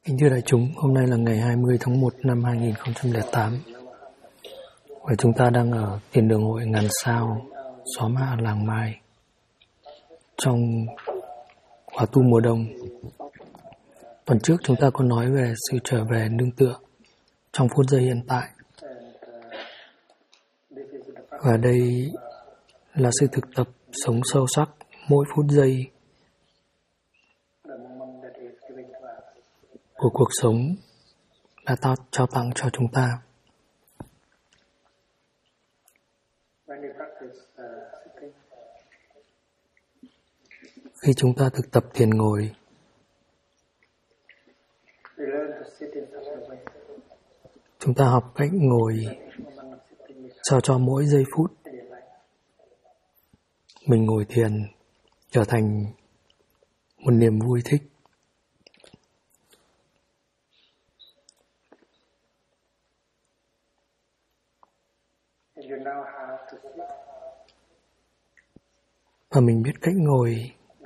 Kính thưa đại chúng, hôm nay là ngày 20 tháng 1 năm 2008 và chúng ta đang ở thiền đường hội Ngàn Sao, xóm Hạ Làng Mai trong khóa tu mùa đông. Tuần trước chúng ta có nói về sự trở về nương tựa trong phút giây hiện tại. Và đây là sự thực tập sống sâu sắc mỗi phút giây của cuộc sống đã trao tặng cho chúng ta. Khi chúng ta thực tập thiền ngồi, chúng ta học cách ngồi sao cho mỗi giây phút mình ngồi thiền trở thành một niềm vui thích. Và mình biết cách ngồi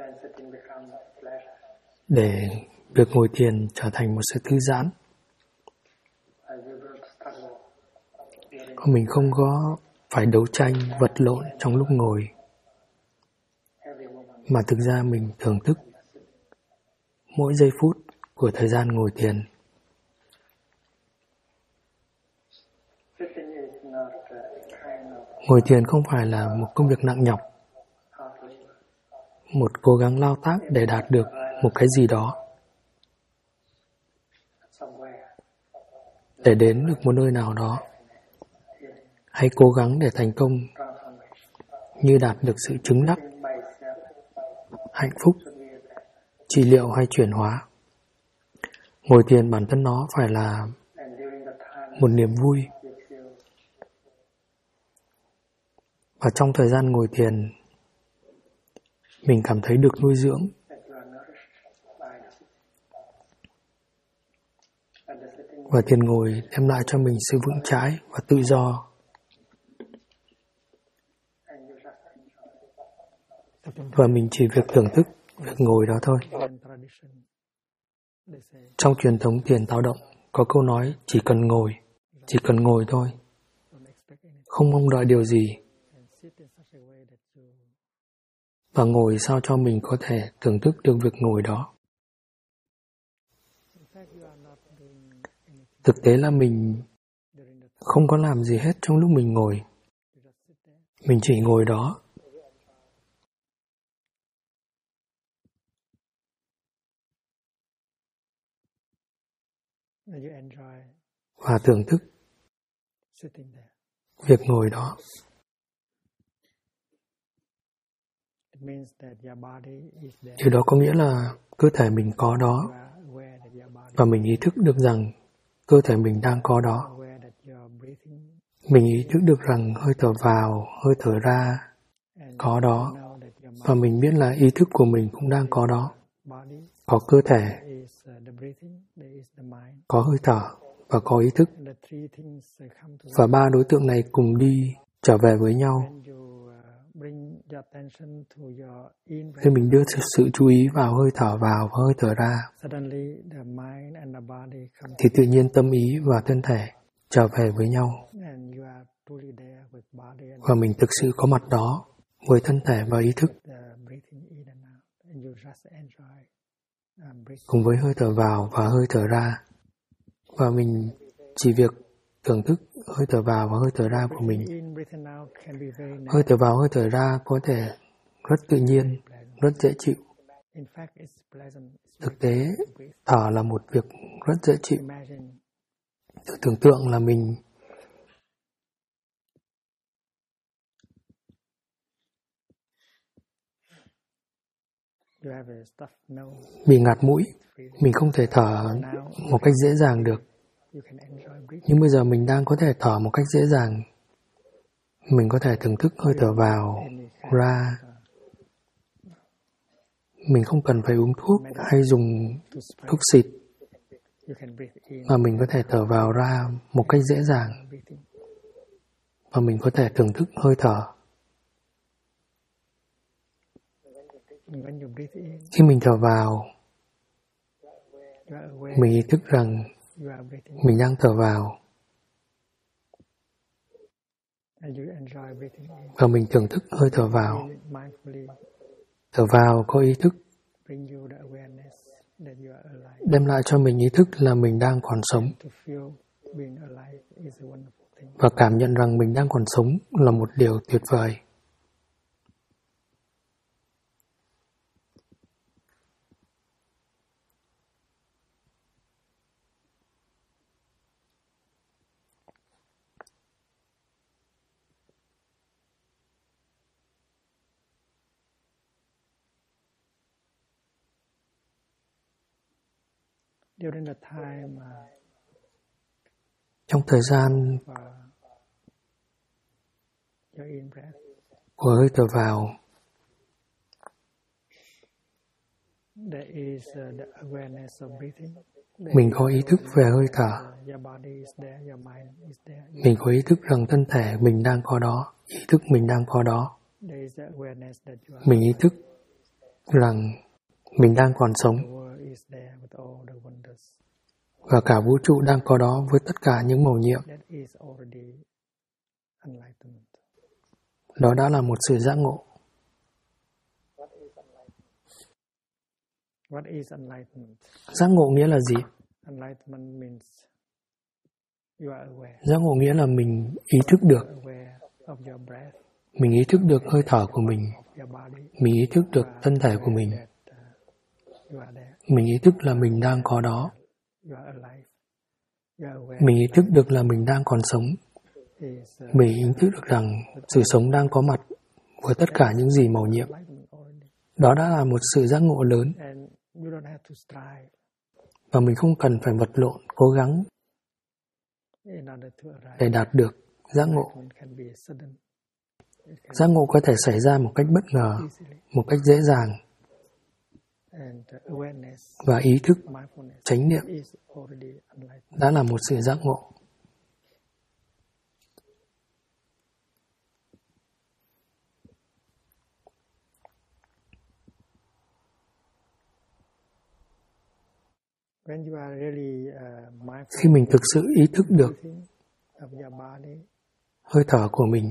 để việc ngồi thiền trở thành một sự thư giãn. Mình không có phải đấu tranh, vật lộn trong lúc ngồi, mà thực ra mình thưởng thức mỗi giây phút của thời gian ngồi thiền. Ngồi thiền không phải là một công việc nặng nhọc, một cố gắng lao tác để đạt được một cái gì đó, để đến được một nơi nào đó, hay cố gắng để thành công như đạt được sự chứng đắc, hạnh phúc, trị liệu hay chuyển hóa. Ngồi thiền bản thân nó phải là một niềm vui. Và trong thời gian ngồi thiền, mình cảm thấy được nuôi dưỡng. Và thiền ngồi đem lại cho mình sự vững chãi và tự do. Và mình chỉ việc thưởng thức việc ngồi đó thôi. Trong truyền thống thiền tạo động có câu nói chỉ cần ngồi thôi, không mong đợi điều gì. Và ngồi sao cho mình có thể thưởng thức được việc ngồi đó. Thực tế là mình không có làm gì hết trong lúc mình ngồi. Mình chỉ ngồi đó. Và thưởng thức việc ngồi đó. Điều đó có nghĩa là cơ thể mình có đó, và mình ý thức được rằng cơ thể mình đang có đó. Mình ý thức được rằng hơi thở vào, hơi thở ra có đó, và mình biết là ý thức của mình cũng đang có đó. Có cơ thể, có hơi thở và có ý thức. Và ba đối tượng này cùng đi trở về với nhau. Khi mình đưa sự chú ý vào hơi thở vào và hơi thở ra, thì tự nhiên tâm ý và thân thể trở về với nhau. Và mình thực sự có mặt đó với thân thể và ý thức, cùng với hơi thở vào và hơi thở ra. Và mình chỉ việc thưởng thức hơi thở vào và hơi thở ra của mình. Hơi thở vào, hơi thở ra có thể rất tự nhiên, rất dễ chịu. Thực tế, thở là một việc rất dễ chịu. Thử tưởng tượng là mình bị ngạt mũi, mình không thể thở một cách dễ dàng được. Nhưng bây giờ mình đang có thể thở một cách dễ dàng. Mình có thể thưởng thức hơi thở vào, ra. Mình không cần phải uống thuốc hay dùng thuốc xịt, mà mình có thể thở vào ra một cách dễ dàng. Và mình có thể thưởng thức hơi thở. Khi mình thở vào, Mình ý thức rằng mình đang thở vào và mình thưởng thức hơi thở vào. Thở vào có ý thức đem lại cho mình ý thức là mình đang còn sống. Và cảm nhận rằng mình đang còn sống là một điều tuyệt vời. Trong thời gian của hơi thở vào, mình có ý thức về hơi thở. Mình có ý thức rằng thân thể mình đang có đó, ý thức mình đang có đó. Mình ý thức rằng mình đang còn sống. Và cả vũ trụ đang có đó với tất cả những màu nhiệm. Đó đã là một sự giác ngộ. Giác ngộ nghĩa là gì? Giác ngộ nghĩa là mình ý thức được. Mình ý thức được hơi thở của mình. Mình ý thức được thân thể của mình. Mình ý thức là mình đang có đó. Mình ý thức được là mình đang còn sống. Mình ý thức được rằng sự sống đang có mặt với tất cả những gì màu nhiệm. Đó đã là một sự giác ngộ lớn. Và mình không cần phải vật lộn, cố gắng để đạt được giác ngộ. Giác ngộ có thể xảy ra một cách bất ngờ, một cách dễ dàng. Và ý thức, chánh niệm đã là một sự giác ngộ. Khi mình thực sự ý thức được hơi thở của mình,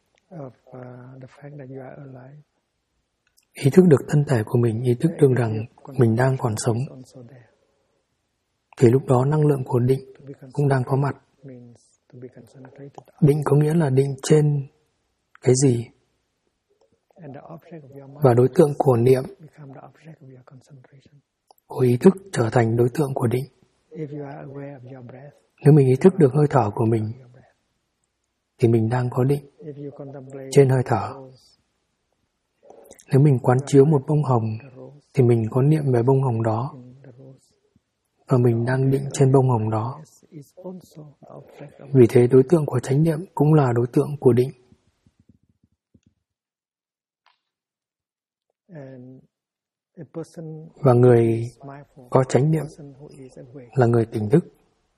ý thức được thân thể của mình, ý thức được rằng mình đang còn sống, thì lúc đó năng lượng của định cũng đang có mặt. Định có nghĩa là định trên cái gì? Và đối tượng của niệm, của ý thức trở thành đối tượng của định. Nếu mình ý thức được hơi thở của mình, thì mình đang có định trên hơi thở. Nếu mình quán chiếu một bông hồng, thì mình có niệm về bông hồng đó. Và mình đang định trên bông hồng đó. Vì thế đối tượng của chánh niệm cũng là đối tượng của định. Và người có chánh niệm là người tỉnh thức,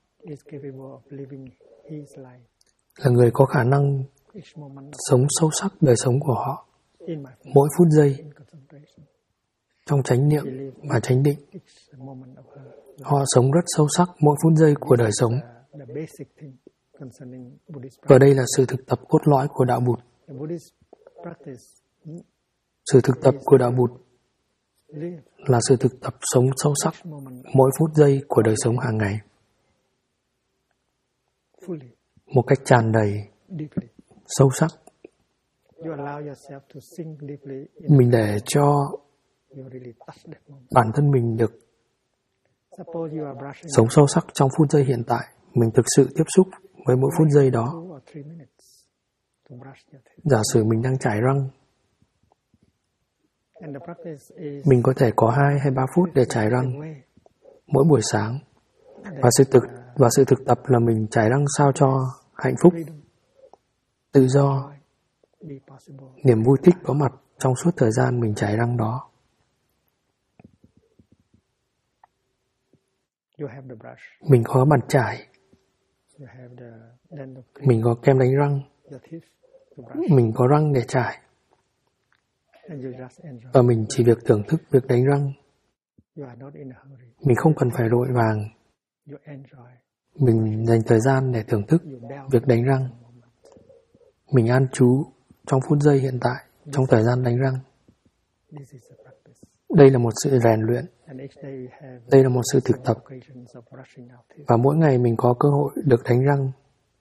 là người có khả năng sống sâu sắc đời sống của họ mỗi phút giây trong chánh niệm và chánh định. Họ sống rất sâu sắc mỗi phút giây của đời sống. Và đây là sự thực tập cốt lõi của đạo Bụt. Sự thực tập của đạo Bụt là sự thực tập sống sâu sắc mỗi phút giây của đời sống hàng ngày. Một cách tràn đầy, sâu sắc. Mình để cho bản thân mình được sống sâu sắc trong phút giây hiện tại. Mình thực sự tiếp xúc với mỗi phút giây đó. Giả sử mình đang chải răng, mình có thể có 2 hay 3 phút để chải răng mỗi buổi sáng. Và sự thực tập là mình chải răng sao cho hạnh phúc, tự do, niềm vui thích có mặt trong suốt thời gian mình chải răng đó. Mình có bàn chải, mình có kem đánh răng, mình có răng để chải. Và mình chỉ việc thưởng thức việc đánh răng Mình không cần phải vội vàng. Mình dành thời gian để thưởng thức việc đánh răng. Mình an trú trong phút giây hiện tại, trong thời gian đánh răng. Đây là một sự rèn luyện. Đây là một sự thực tập. Và mỗi ngày mình có cơ hội được đánh răng.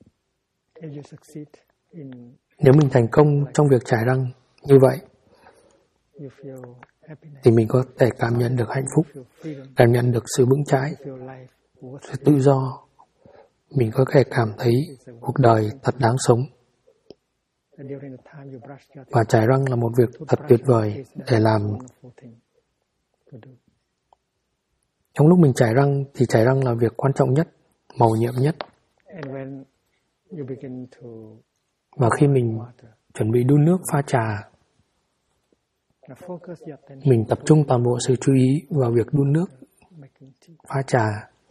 Nếu mình thành công trong việc chải răng như vậy, thì mình có thể cảm nhận được hạnh phúc, cảm nhận được sự vững chãi, sự tự do. Mình có thể cảm thấy cuộc đời thật đáng sống. Và chải răng là một việc thật tuyệt vời để làm. Trong lúc mình chải răng thì chải răng là việc quan trọng nhất, mầu nhiệm nhất. Và khi mình chuẩn bị đun nước pha trà, mình tập trung toàn bộ sự chú ý vào việc đun nước pha trà,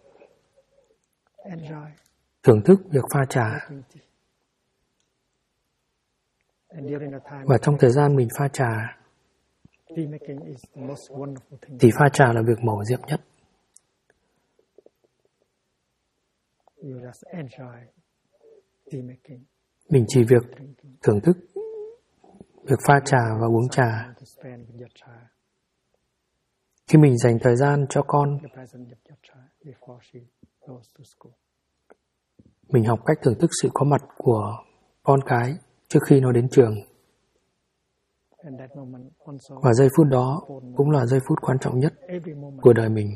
thưởng thức việc pha trà. Và trong thời gian mình pha trà, thì pha trà là việc mầu nhiệm nhất. Mình chỉ việc thưởng thức việc pha trà và uống trà. Khi mình dành thời gian cho con, mình học cách thưởng thức sự có mặt của con cái trước khi nó đến trường. Và giây phút đó cũng là giây phút quan trọng nhất của đời mình.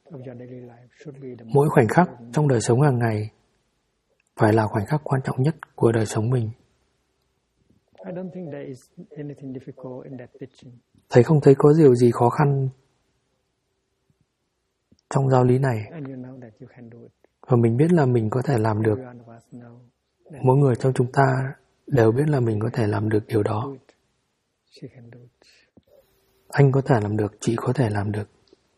Mỗi khoảnh khắc trong đời sống hàng ngày phải là khoảnh khắc quan trọng nhất của đời sống mình. Thầy không thấy có điều gì khó khăn trong giáo lý này. Và mình biết là mình có thể làm được. Mỗi người trong chúng ta đều biết là mình có thể làm được điều đó. Anh có thể làm được, chị có thể làm được.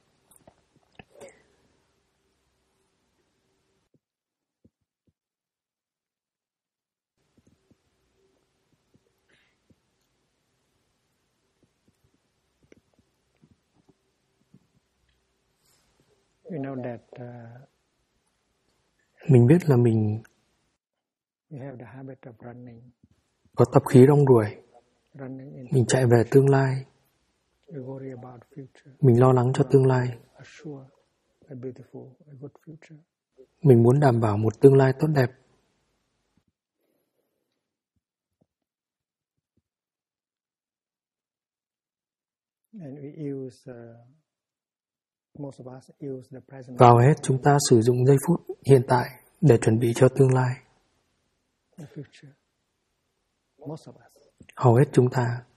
Mình biết là mình có tập khí rong ruổi. Mình chạy về tương lai. Mình lo lắng cho tương lai. Mình muốn đảm bảo một tương lai tốt đẹp. Và hầu hết chúng ta sử dụng giây phút hiện tại để chuẩn bị cho tương lai. Hầu hết chúng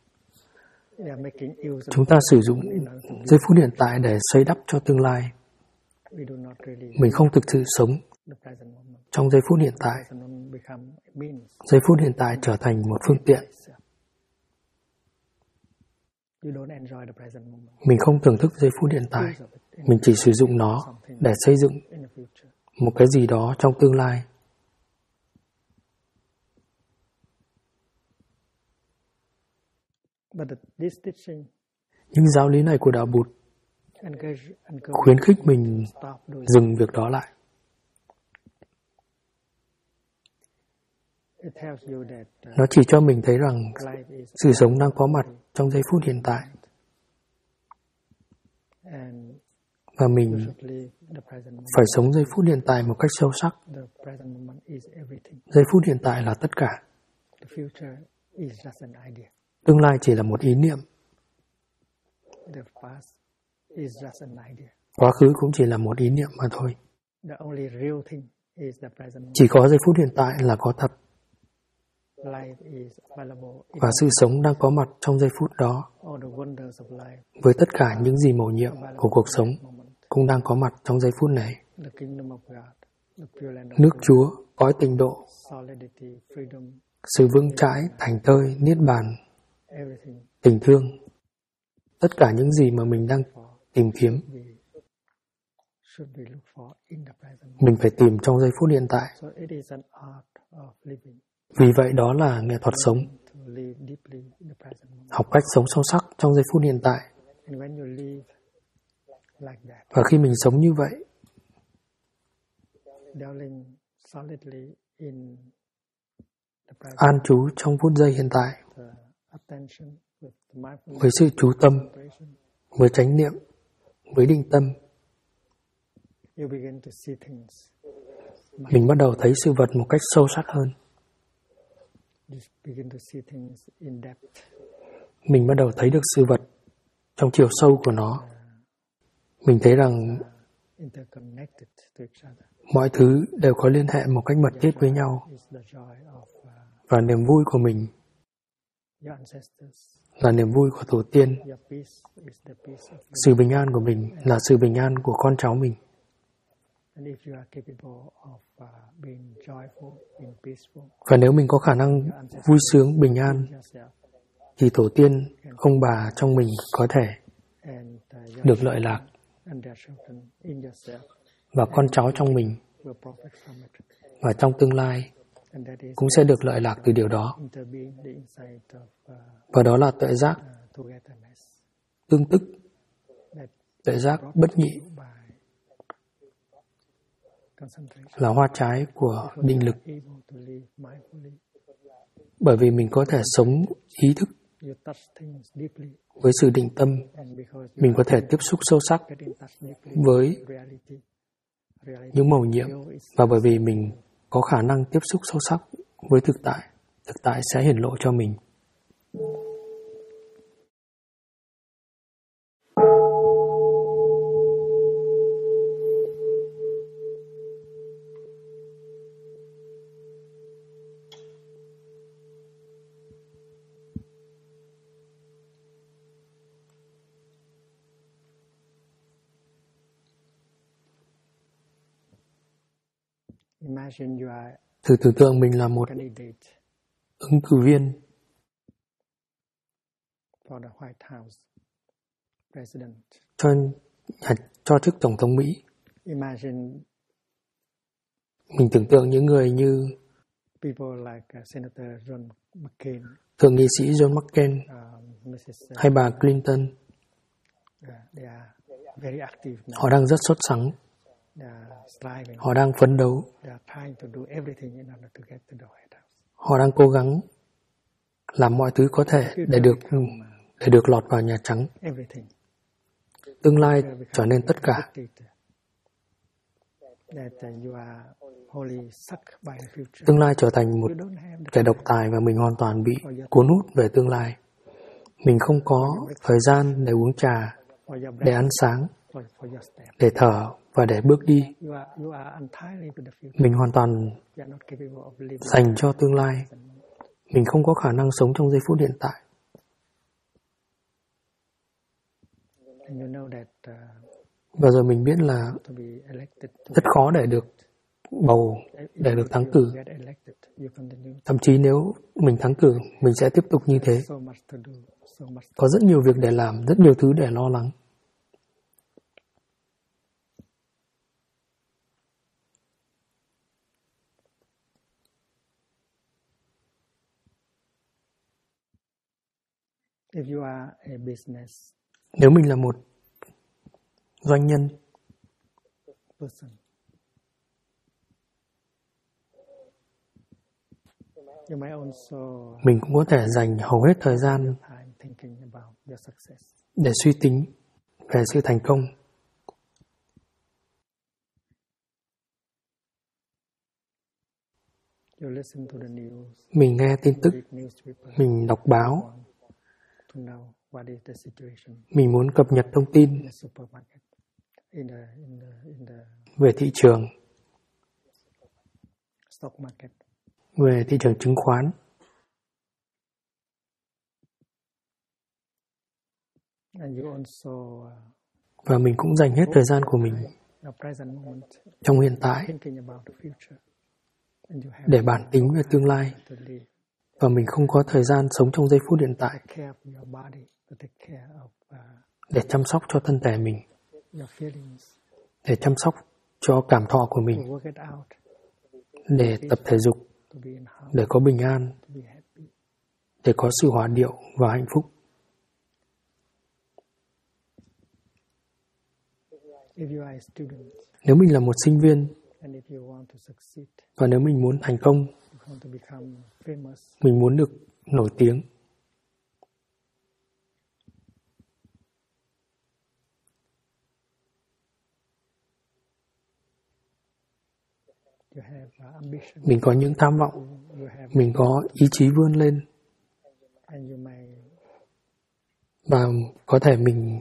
ta sử dụng giây phút hiện tại để xây đắp cho tương lai. Mình không thực sự sống trong giây phút hiện tại. Giây phút hiện tại trở thành một phương tiện. Mình không thưởng thức giây phút hiện tại. Mình chỉ sử dụng nó để xây dựng một cái gì đó trong tương lai. Nhưng giáo lý này của Đạo Bụt khuyến khích mình dừng việc đó lại. Nó chỉ cho mình thấy rằng sự sống đang có mặt trong giây phút hiện tại. Và mình phải sống giây phút hiện tại một cách sâu sắc. Giây phút hiện tại là tất cả. Tương lai chỉ là một ý niệm. Quá khứ cũng chỉ là một ý niệm mà thôi. Chỉ có giây phút hiện tại là có thật. Và sự sống đang có mặt trong giây phút đó. Với tất cả những gì mầu nhiệm của cuộc sống cũng đang có mặt trong giây phút này. Nước Chúa, cõi tịnh độ, sự vững chãi, thảnh thơi, niết bàn, tình thương. Tất cả những gì mà mình đang tìm kiếm, mình phải tìm trong giây phút hiện tại. Vì vậy đó là nghệ thuật sống. Học cách sống sâu sắc trong giây phút hiện tại. Và khi mình sống như vậy, an trú trong phút giây hiện tại, với sự chú tâm, với chánh niệm, với định tâm, mình bắt đầu thấy sự vật một cách sâu sắc hơn. Mình bắt đầu thấy được sự vật trong chiều sâu của nó. Mình thấy rằng mọi thứ đều có liên hệ một cách mật thiết với nhau. Và niềm vui của mình là niềm vui của tổ tiên. Sự bình an của mình là sự bình an của con cháu mình. Và nếu mình có khả năng vui sướng, bình an, thì tổ tiên, ông bà trong mình có thể được lợi lạc. Và con cháu trong mình và trong tương lai cũng sẽ được lợi lạc từ điều đó. Và đó là tuệ giác tương tức, tuệ giác bất nhị, là hoa trái của định lực. Bởi vì mình có thể sống ý thức với sự định tâm, mình có thể tiếp xúc sâu sắc với những mầu nhiệm, và bởi vì mình có khả năng tiếp xúc sâu sắc với thực tại sẽ hiển lộ cho mình. Thử tưởng tượng mình là một ứng cử viên cho chức Tổng thống Mỹ. Mình tưởng tượng những người như Thượng nghị sĩ John McCain hay bà Clinton. Họ đang rất sốt sắng. Họ đang phấn đấu. Họ đang cố gắng làm mọi thứ có thể để được lọt vào Nhà Trắng. Tương lai trở nên tất cả. Tương lai trở thành một kẻ độc tài và mình hoàn toàn bị cuốn hút về tương lai. Mình không có thời gian để uống trà, để ăn sáng, để thở và để bước đi. Mình hoàn toàn dành cho tương lai. Mình không có khả năng sống trong giây phút hiện tại. Và rồi mình biết là rất khó để được bầu, để được thắng cử. Thậm chí nếu mình thắng cử, mình sẽ tiếp tục như thế. Có rất nhiều việc để làm, rất nhiều thứ để lo lắng. Nếu mình là một doanh nhân, mình cũng có thể dành hầu hết thời gian để suy tính về sự thành công. Mình nghe tin tức, mình đọc báo, mình muốn cập nhật thông tin về thị trường, về thị trường chứng khoán. Và mình cũng dành hết thời gian của mình trong hiện tại để bản tính về tương lai. Và mình không có thời gian sống trong giây phút hiện tại để chăm sóc cho thân thể mình, để chăm sóc cho cảm thọ của mình, để tập thể dục, để có bình an, để có sự hòa điệu và hạnh phúc. Nếu mình là một sinh viên và nếu mình muốn thành công, mình muốn được nổi tiếng, mình có những tham vọng, mình có ý chí vươn lên, và có thể mình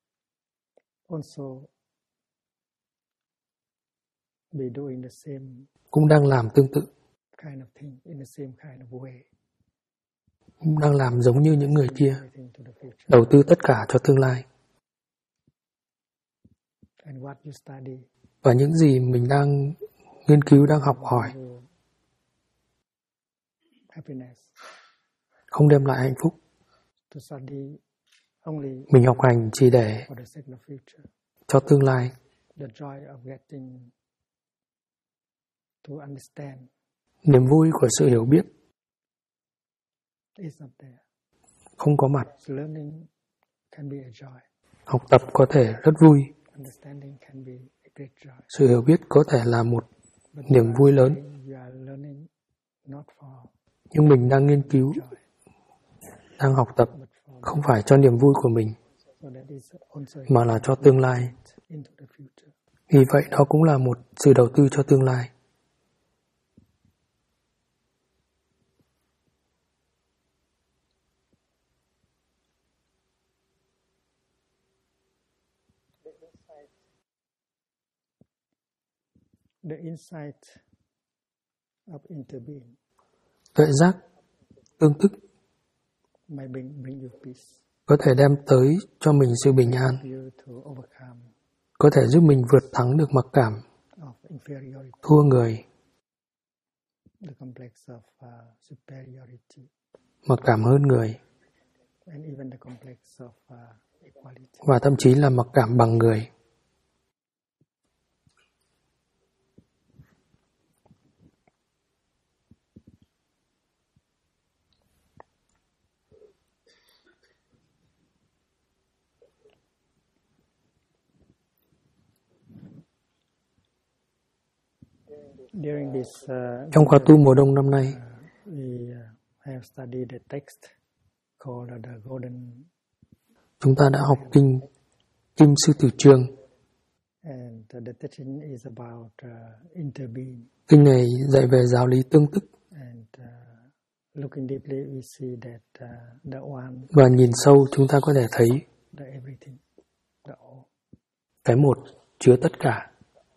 cũng đang làm tương tự, cũng đang làm giống như những người kia, đầu tư tất cả cho tương lai. Và những gì mình đang nghiên cứu, đang học hỏi không đem lại hạnh phúc. Mình học hành chỉ để cho tương lai. Niềm vui của sự hiểu biết không có mặt. Học tập có thể rất vui. Sự hiểu biết có thể là một niềm vui lớn. Nhưng mình đang nghiên cứu, đang học tập không phải cho niềm vui của mình, mà là cho tương lai. Vì vậy đó cũng là một sự đầu tư cho tương lai. Tuệ giác tương tức có thể đem tới cho mình sự bình an, có thể giúp mình vượt thắng được mặc cảm thua người, mặc cảm hơn người, và thậm chí là mặc cảm bằng người. Trong khóa tu mùa đông năm nay, chúng ta đã học kinh Kim Sư Tử Chương. Kinh này dạy về giáo lý tương tức. Và nhìn sâu chúng ta có thể thấy cái một chứa tất cả.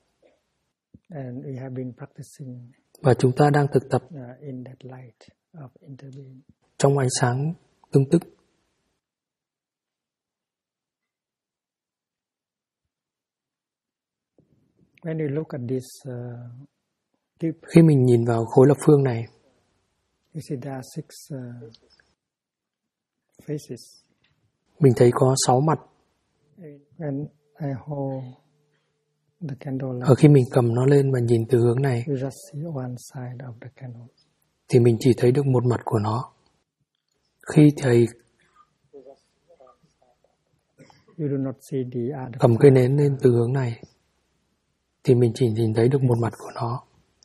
Và chúng ta đang thực tập trong ánh sáng tương tức. Khi mình nhìn vào khối lập phương này, mình thấy có 6 mặt. Ở khi mình cầm nó lên và nhìn từ hướng này, thì mình chỉ thấy được một mặt của nó. Khi thầy cầm cây nến lên từ hướng này, thì mình chỉ nhìn thấy được một mặt của nó.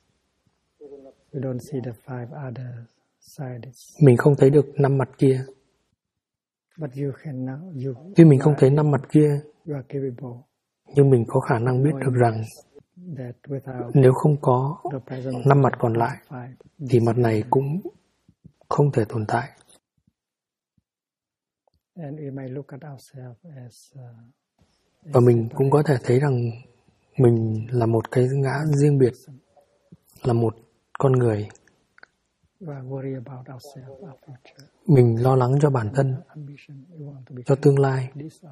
Mình không thấy được 5 mặt kia. Tuy mình không thấy 5 mặt kia, nhưng mình có khả năng biết được rằng nếu không có 5 mặt còn lại, thì mặt này cũng không thể tồn tại. Và mình cũng có thể thấy rằng mình là một cái ngã riêng biệt, là một con người. Mình lo lắng cho bản thân, cho tương lai,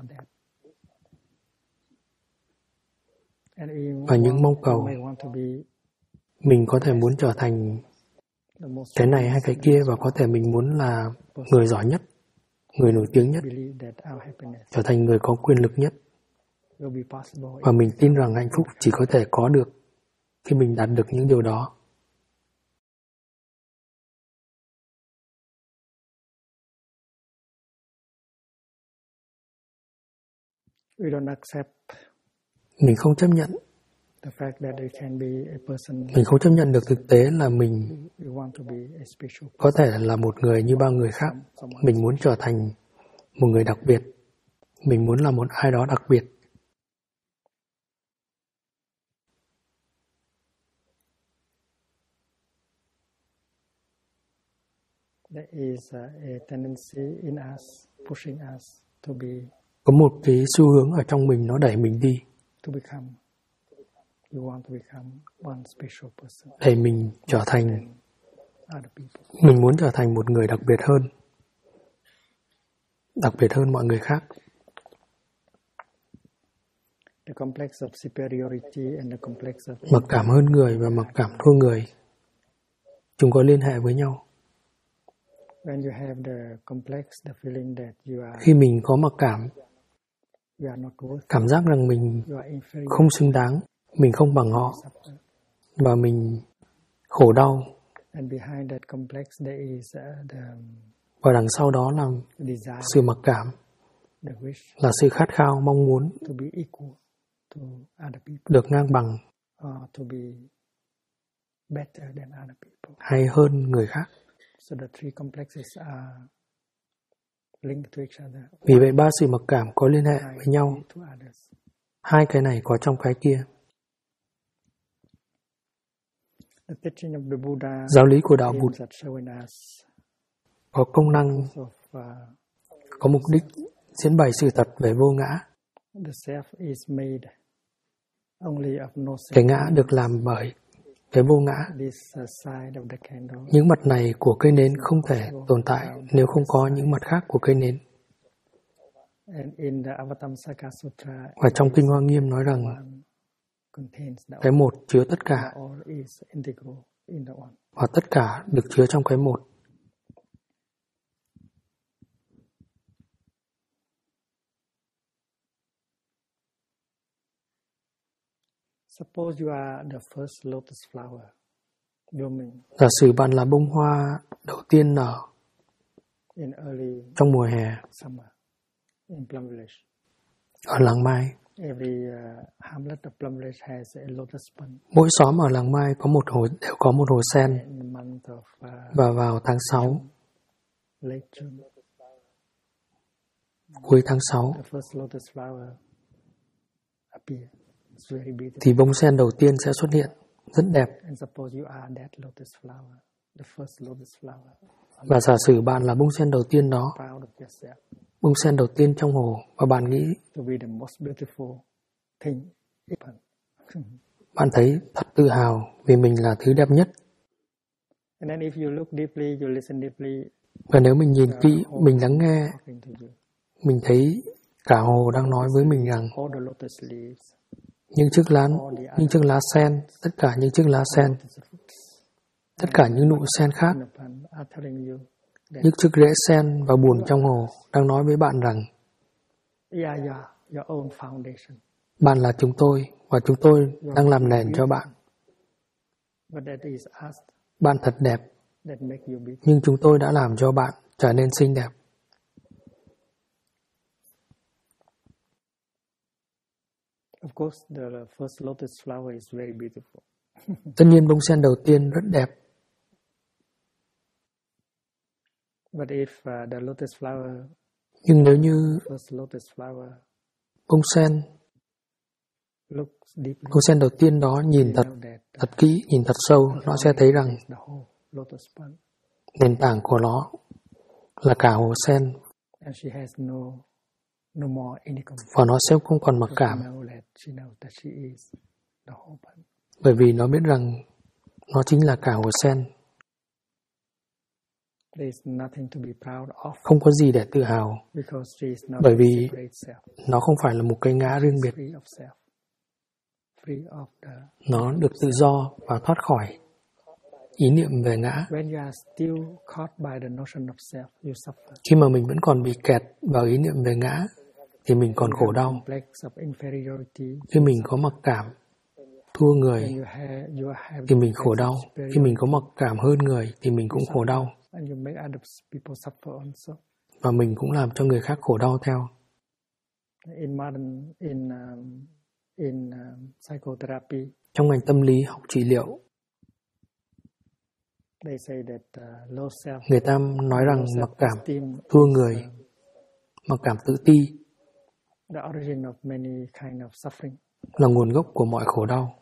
và những mong cầu. Mình có thể muốn trở thành cái này hay cái kia, và có thể mình muốn là người giỏi nhất, người nổi tiếng nhất, trở thành người có quyền lực nhất. Và mình tin rằng hạnh phúc chỉ có thể có được khi mình đạt được những điều đó. Mình không chấp nhận. Mình không chấp nhận được thực tế là mình có thể là một người như bao người khác. Mình muốn trở thành một người đặc biệt. Mình muốn là một ai đó đặc biệt. Có một cái xu hướng ở trong mình nó đẩy mình đi. Để mình trở thành, mình muốn trở thành một người đặc biệt hơn mọi người khác. Mặc cảm hơn người và mặc cảm thua người, chúng có liên hệ với nhau. Khi mình có mặc cảm giác rằng mình không xứng đáng, mình không bằng họ, và mình khổ đau. Và đằng sau đó là sự mặc cảm, là sự khát khao, mong muốn được ngang bằng hay hơn người khác. Vì vậy ba sự mặc cảm có liên hệ với nhau. Hai cái này có trong cái kia. Giáo lý của Đạo Bụt có công năng, có mục đích diễn bày sự thật về vô ngã. Cái ngã được làm bởi cái vô ngã. Những mặt này của cây nến không thể tồn tại nếu không có những mặt khác của cây nến. Và trong Kinh Hoa Nghiêm nói rằng cái một chứa tất cả, và tất cả được chứa trong cái một. Giả sử bạn là bông hoa đầu tiên nở trong mùa hè ở làng Mai. Mỗi xóm ở làng Mai đều có một hồ sen. Và vào tháng 6, cuối tháng 6, thì bông sen đầu tiên sẽ xuất hiện, rất đẹp. Và giả sử bạn là bông sen đầu tiên đó, bông sen đầu tiên trong hồ, và bạn nghĩ bạn thấy thật tự hào vì mình là thứ đẹp nhất. Và nếu mình nhìn kỹ, mình lắng nghe, mình thấy cả hồ đang nói với mình rằng những chiếc lá sen, tất cả những chiếc lá sen, tất cả những nụ sen khác, những chiếc rễ sen và bùn trong hồ đang nói với bạn rằng bạn là chúng tôi và chúng tôi đang làm nền cho bạn. Bạn thật đẹp, nhưng chúng tôi đã làm cho bạn trở nên xinh đẹp. Tất nhiên bông sen đầu tiên rất đẹp. Nhưng nếu như bông sen đầu tiên đó nhìn thật kỹ, nhìn thật sâu, nó sẽ thấy rằng nền tảng của nó là cả hồ sen. Và nó sẽ không còn mặc cảm. Bởi vì nó biết rằng nó chính là cả hồ sen. Không có gì để tự hào. Bởi vì nó không phải là một cái ngã riêng biệt. Nó được tự do và thoát khỏi ý niệm về ngã. Khi mà mình vẫn còn bị kẹt vào ý niệm về ngã, thì mình còn khổ đau. Khi mình có mặc cảm thua người, thì mình khổ đau. Khi mình có mặc cảm hơn người, thì mình cũng khổ đau. Và mình cũng làm cho người khác khổ đau theo. in psychotherapy, trong ngành tâm lý học trị liệu, they say that low self, người ta nói rằng low mặc cảm self-esteem thua is người, mặc cảm tự ti the origin of many kind of suffering. là nguồn gốc của mọi khổ đau.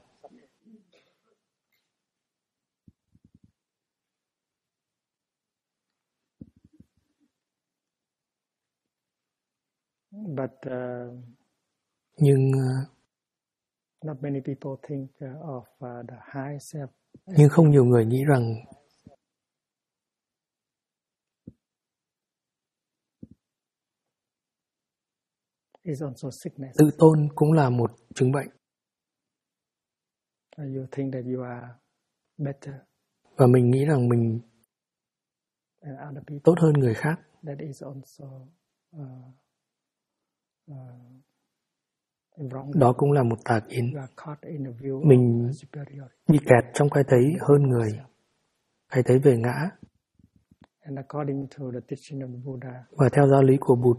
But Nhưng not many people think of the high self nhưng không nhiều người nghĩ rằng is also sickness. tự tôn cũng là một chứng bệnh. You think that you are better Và mình nghĩ rằng mình than other people. tốt hơn người khác. That is also wrong. Đó cũng là một tà kiến. You are caught in a view Mình of superiority. bị kẹt trong cái thấy hơn người, cái thấy về ngã. And according to the teaching of the Buddha, Và theo giáo lý của Bụt,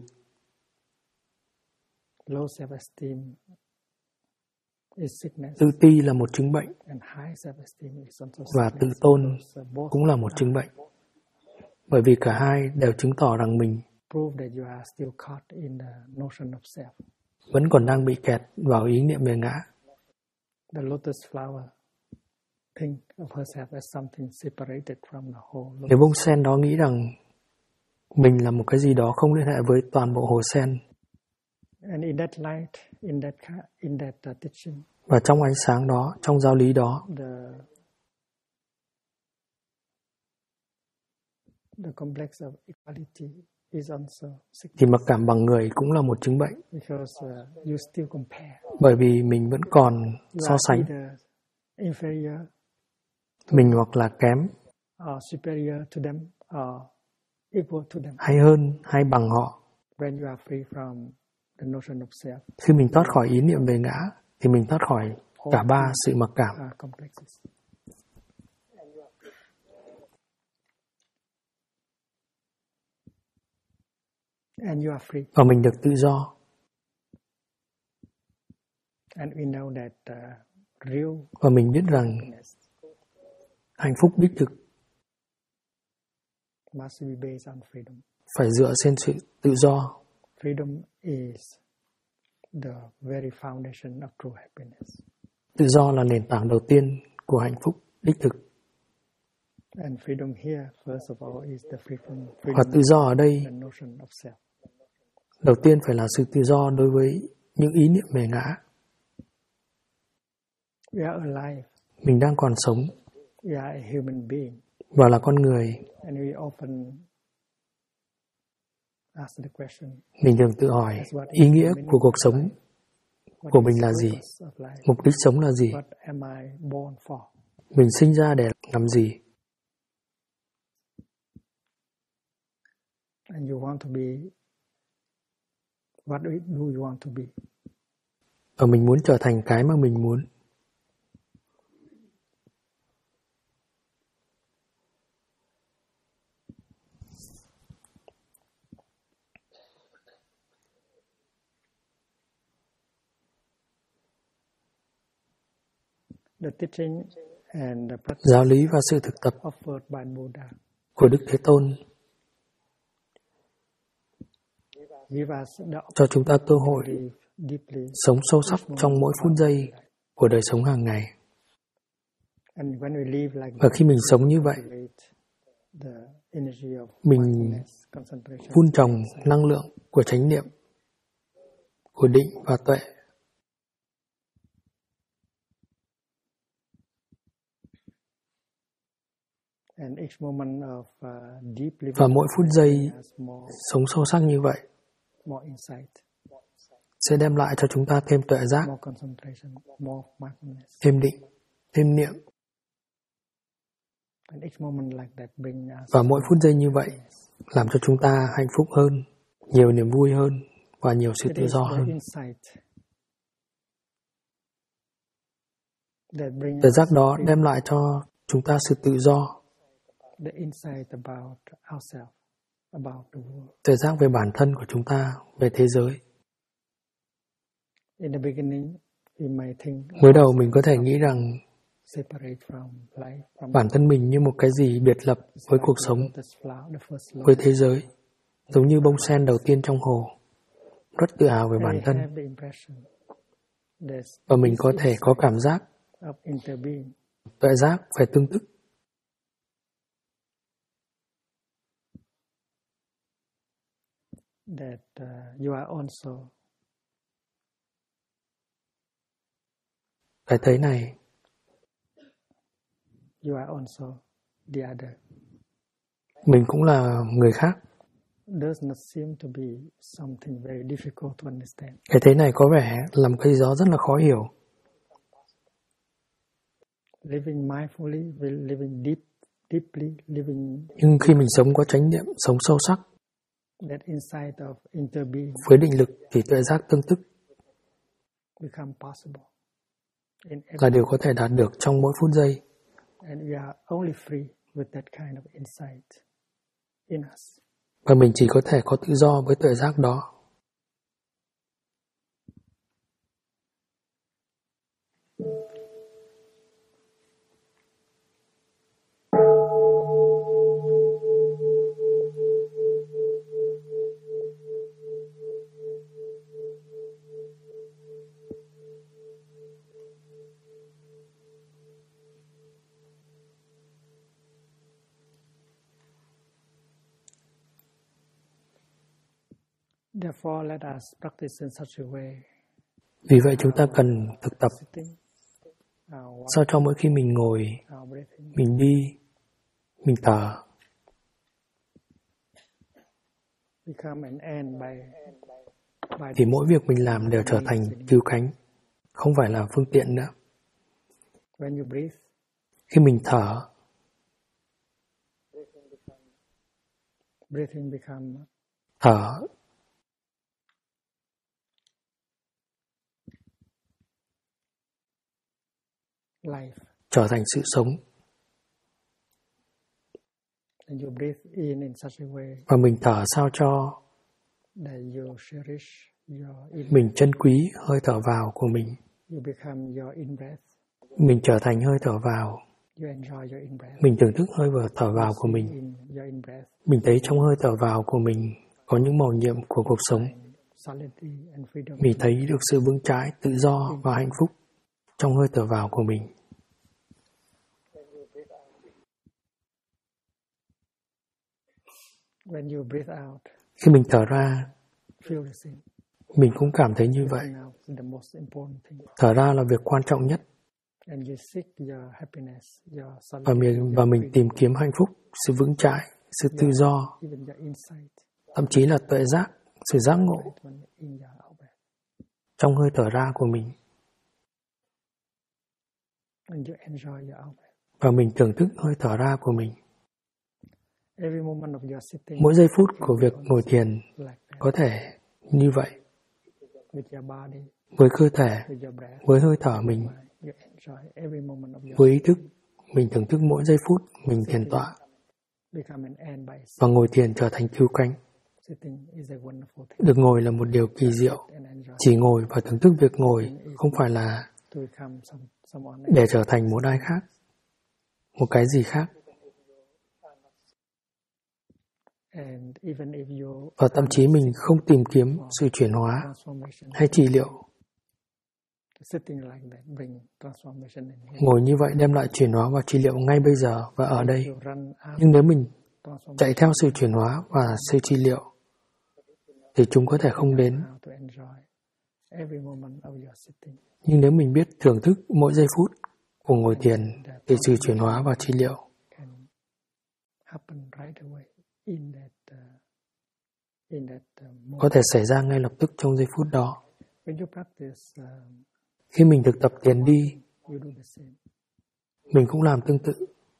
low self-esteem is sickness, tự ti là một chứng bệnh and high self-esteem is also và sickness. tự tôn Because, both cũng là một chứng bệnh. Bởi vì cả hai đều chứng tỏ rằng mình prove that you are still caught in the notion of self. vẫn còn đang bị kẹt vào ý niệm về ngã. The lotus flower think of herself as something separated from the whole Nếu lotus. bông sen đó nghĩ rằng mình là một cái gì đó không liên hệ với toàn bộ hồ sen. And in that light, in that teaching, Và trong ánh sáng đó, trong giáo lý đó, the complex of equality is also sickness. thì mặc cảm bằng người cũng là một chứng bệnh. Because you still compare. Bởi vì mình vẫn còn You so are sánh, either inferior mình hoặc là kém, or superior to them or equal to them. hay hơn, hay bằng họ. When you are free from the notion of self, Khi mình thoát khỏi ý niệm về ngã, thì mình thoát khỏi cả ba sự mặc cảm. complexes. And you are free. Và mình được tự do. And we know that real Và mình biết rằng happiness hạnh phúc đích thực must be based on freedom. phải dựa trên sự tự do. Freedom is the very foundation of true happiness. Tự do là nền tảng đầu tiên của hạnh phúc đích thực. And freedom here, first of all, is the Và tự do ở đây, the notion of self. đầu tiên phải là sự tự do đối với những ý niệm về ngã. We are alive. Mình đang còn sống We are a human being. và là con người. And we often ask the question, Mình thường tự hỏi ý nghĩa của cuộc sống của mình là gì? Mục đích sống là gì? what am I born for? Mình sinh ra để làm gì? And you want to be, what do you want to be? Và mình muốn trở thành cái mà mình muốn. The teaching and the practice Giáo lý và sự thực tập offered by Buddha của Đức Thế Tôn give us the cho chúng ta cơ hội opportunity deeply. sống sâu sắc trong mỗi phút giây của đời sống hàng ngày. And when we live like Và khi mình sống như vậy, the energy of mình mindfulness, concentration, vun trồng năng lượng của chánh niệm, của định và tuệ. and each moment of deep living Và mỗi phút giây has more sống sâu sắc như vậy insight, sẽ đem lại cho chúng ta thêm tuệ giác, more concentration, more mindfulness. thêm định, thêm niệm. And each moment like that bring us Và mỗi phút giây như vậy làm cho chúng ta hạnh phúc hơn, nhiều niềm vui hơn và nhiều sự it tự is do the hơn. insight that bring Tuệ us giác đó đem lại cho chúng ta sự tự do, the insight about ourselves, about the world. tuệ giác về bản thân của chúng ta, về thế giới. In the beginning, Mới đầu mình có thể nghĩ rằng bản thân mình như một cái gì biệt lập với cuộc sống, với thế giới, giống như bông sen đầu tiên trong hồ, rất tự hào về bản thân. Và mình có thể có cảm giác tuệ giác về tương tức. Cái thấy này, mình cũng là người khác. Cái thấy này có vẻ là một cái gì đó rất là khó hiểu. Nhưng khi mình sống có chánh niệm, sống sâu sắc, với định lực thì tuệ giác tương tức là điều có thể đạt được trong mỗi phút giây. Và mình chỉ có thể có tự do với tuệ giác đó. Vì vậy chúng ta cần thực tập sao cho mỗi khi mình ngồi, mình đi, mình thở, thì mỗi việc mình làm đều trở thành cứu cánh, không phải là phương tiện nữa. Khi mình thở, trở thành sự sống. Và mình thở sao cho mình trân quý hơi thở vào của mình. Mình trở thành hơi thở vào. Mình thưởng thức hơi thở vào của mình. Mình thấy trong hơi thở vào của mình có những màu nhiệm của cuộc sống. Mình thấy được sự vững chãi, tự do và hạnh phúc trong hơi thở vào của mình. Khi mình thở ra, mình cũng cảm thấy như vậy. Thở ra là việc quan trọng nhất. Và mình tìm kiếm hạnh phúc, sự vững chãi, sự tự do, thậm chí là tuệ giác, sự giác ngộ trong hơi thở ra của mình. Và mình thưởng thức hơi thở ra của mình. Mỗi giây phút của việc ngồi thiền có thể như vậy. Với cơ thể, với hơi thở mình, với ý thức, mình thưởng thức mỗi giây phút mình thiền tọa. Và ngồi thiền trở thành cứu cánh. Được ngồi là một điều kỳ diệu. Chỉ ngồi và thưởng thức việc ngồi không phải là để trở thành một ai khác, một cái gì khác. Và thậm chí mình không tìm kiếm sự chuyển hóa hay trị liệu. Ngồi như vậy đem lại chuyển hóa và trị liệu ngay bây giờ và ở đây. Nhưng nếu mình chạy theo sự chuyển hóa và sự trị liệu, thì chúng có thể không đến. Nhưng nếu mình biết thưởng thức mỗi giây phút của ngồi thiền, thì sự chuyển hóa và trị liệu có thể xảy ra ngay lập tức trong giây phút đó. Khi mình thực tập thiền đi, mình cũng làm tương tự.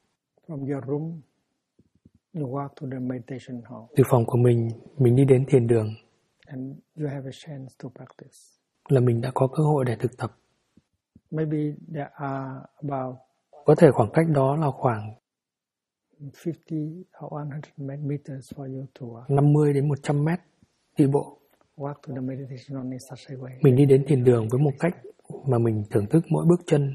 Từ phòng của mình đi đến thiền đường, là mình đã có cơ hội để thực tập. Có thể khoảng cách đó là khoảng 50 đến 100 mét đi bộ. Mình đi đến thiền đường với một cách mà mình thưởng thức mỗi bước chân.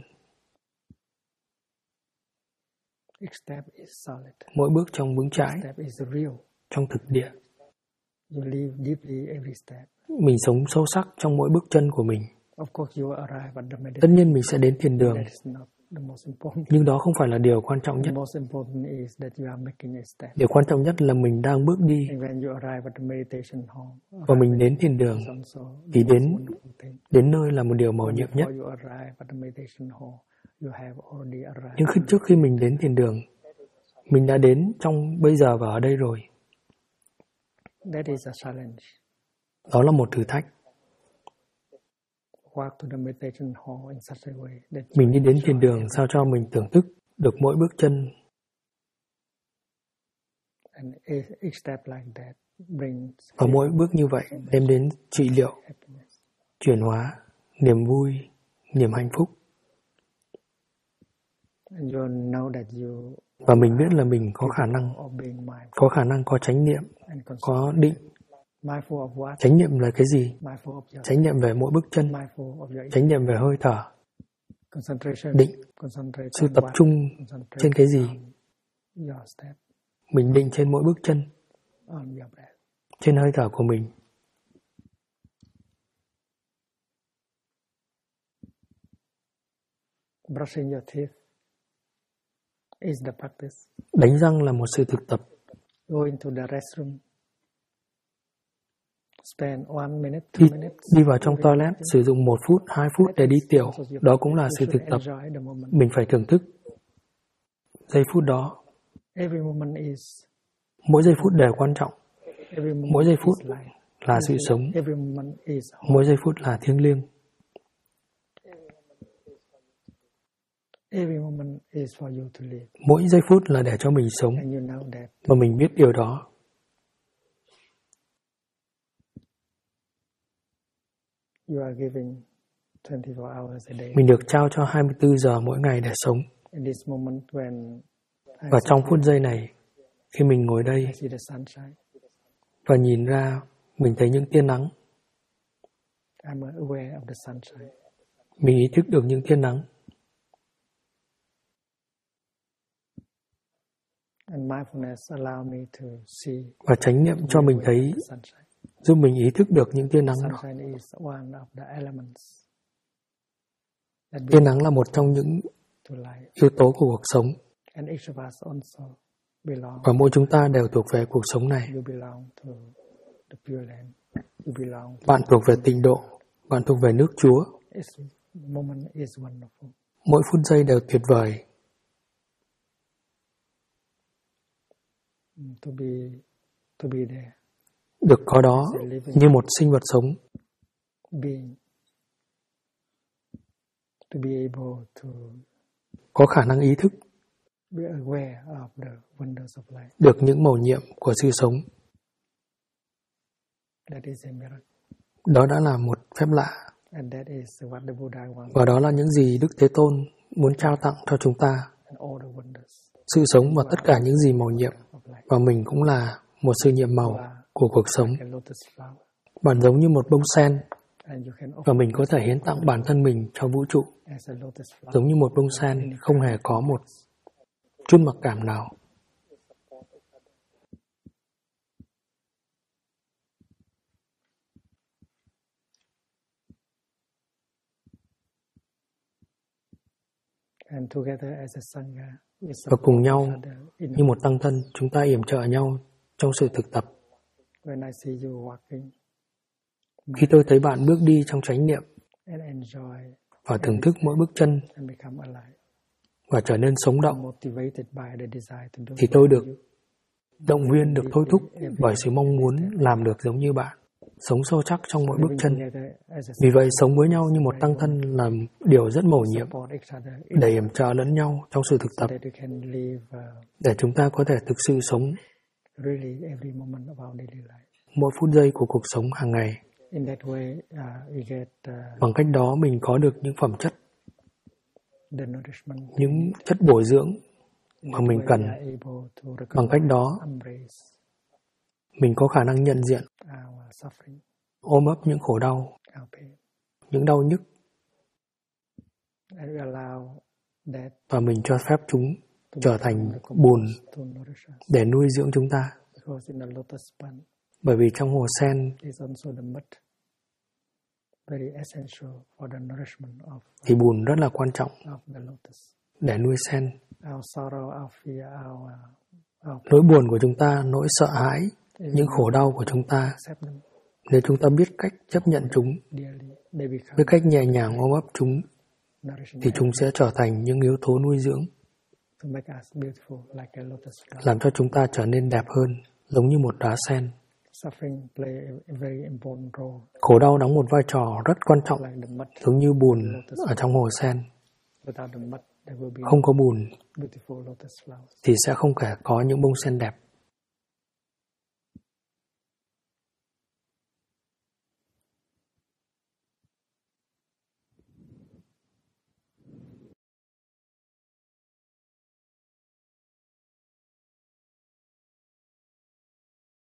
Each step is solid. Mỗi bước trong vững chãi, Each step is real. trong thực địa. You live deeply every step. Mình sống sâu sắc trong mỗi bước chân của mình. Of course, you arrive at the Tất meditation. nhiên mình sẽ đến thiền đường, That is not the most important. nhưng đó không phải là điều quan trọng The nhất. most important is that you are making a step. Điều quan trọng nhất là mình đang bước đi, And when you arrive at the meditation hall, và mình đến thiền đường, it's also thì the most đến wonderful thing. nơi là một điều mầu nhiệm nhất. Before you arrive at the meditation hall, you have already arrived. Nhưng trước khi mình đến thiền đường, mình đã đến trong bây giờ và ở đây rồi. That is a challenge. Đó là một thử thách. Walk to the meditation hall in such a way that Mình đi đến thiền đường sao cho mình thưởng thức được mỗi bước chân. and each step like that brings Và mỗi bước như vậy đem đến trị liệu, happiness. chuyển hóa, niềm vui, niềm hạnh phúc. And you know that you Và mình biết là mình có khả năng, of being mindful có chánh niệm, and có định. mindful of what? Chánh niệm là cái gì? Mindful of your Chánh niệm về mỗi bước chân, mindful of your chánh niệm về hơi thở, concentration. định, Concentrate sự on tập what? trung Concentrate trên cái gì? on your step, Mình định trên mỗi bước chân, on your breath. trên hơi thở của mình. Brushing your teeth is the practice. Đánh răng là một sự thực tập. Go into the restroom. Spend 1 minute, 2 Đi, minutes. đi vào trong toilet, sử dụng 1 phút, 2 phút để đi tiểu. Đó cũng là You sự should thực tập. enjoy the moment. Mình phải thưởng thức giây phút đó. Every moment is Mỗi giây phút đều quan trọng. every moment Mỗi giây phút is life. là sự sống. Every moment is hope. Mỗi giây phút là thiêng liêng. Every moment is for you to live. Mỗi giây phút là để cho mình sống. And you know that Và mình biết điều đó. you are giving 24 hours a day. Mình được trao cho 24 giờ mỗi ngày để sống. In this moment when I Và sit trong here, phút giây này, khi mình ngồi đây I see the sunshine, và nhìn ra, mình thấy những tia nắng. I'm aware of the sunshine. Mình ý thức được những tia nắng. And mindfulness allow me to see Và chánh niệm cho mình thấy, the sunshine. giúp mình ý thức được những tia nắng đó. Sunshine is one of the elements that Tia nắng là một trong những to life. yếu tố của cuộc sống. And each of us also belong. Và mỗi chúng ta đều thuộc về cuộc sống này. You belong to the Pure Land. You belong to Bạn thuộc về tịnh độ. Bạn thuộc về nước Chúa. This moment is wonderful. Mỗi phút giây đều tuyệt vời. To be there, Được có đó như một sinh vật sống. being, to be able to Có khả năng ý thức be aware of the wonders of life. được những mầu nhiệm của sự sống. That is a miracle. Đó đã là một phép lạ. And that is what the Buddha wants. Và đó là những gì Đức Thế Tôn muốn trao tặng cho chúng ta. And all the wonders Sự sống và tất cả những gì mầu nhiệm. of life. Và mình cũng là một sự nhiệm màu của cuộc sống. Like a lotus flower. Bạn giống như một bông sen. And you can Và offer mình có thể hiến tặng bản thân mình cho vũ trụ. as a lotus flower. Giống như một bông sen không hề có một chút mặc cảm nào. And together as a sangha, we Và cùng nhau support each other in như một tăng thân, chúng ta yểm trợ nhau trong sự thực tập. when I see you walking Khi tôi thấy bạn bước đi trong chánh niệm and enjoy và thưởng thức mỗi bước chân and become alive, và trở nên sống động, motivated by the desire to do thì tôi được động viên, được thôi thúc bởi sự mong muốn làm được giống như bạn, sống sâu chắc trong mỗi bước living chân. together as a Vì vậy, sống với nhau như một tăng thân là điều rất mầu nhiệm support each other in để yểm trợ lẫn nhau trong sự thực tập, that you can live để chúng ta có thể thực sự sống really every moment of our daily life. mỗi phút giây của cuộc sống hàng ngày. In that way, we get Bằng cách đó, mình có được những phẩm chất, the nourishment. những chất bổ dưỡng mà mình cần. We are able to Bằng cách đó, embrace mình có khả năng nhận diện, our suffering, ôm ấp những khổ đau, our pain, những đau nhức, And we allow that và mình cho phép chúng trở thành bùn to nourish us. để nuôi dưỡng chúng ta. Because in the lotus pond Bởi vì trong hồ sen is also the mud, very essential for the nourishment thì bùn rất là quan trọng of the lotus. để nuôi sen. Our sorrow, our fear, our Nỗi buồn của chúng ta, nỗi sợ hãi, những khổ đau của chúng ta, accept them nếu chúng ta biết cách chấp nhận chúng, dearly, they become biết cách nhẹ nhàng ôm ấp chúng, nourishing thì chúng sẽ trở thành những yếu tố nuôi dưỡng, to make us beautiful like a lotus flower. làm cho chúng ta trở nên đẹp hơn, giống như một đá sen. Suffering play a very important role, Khổ đau đóng một vai trò rất quan trọng, like the mud. giống như bùn ở trong hồ sen. Without the mud, there will be Không có bùn beautiful lotus flowers. thì sẽ không thể có những bông sen đẹp.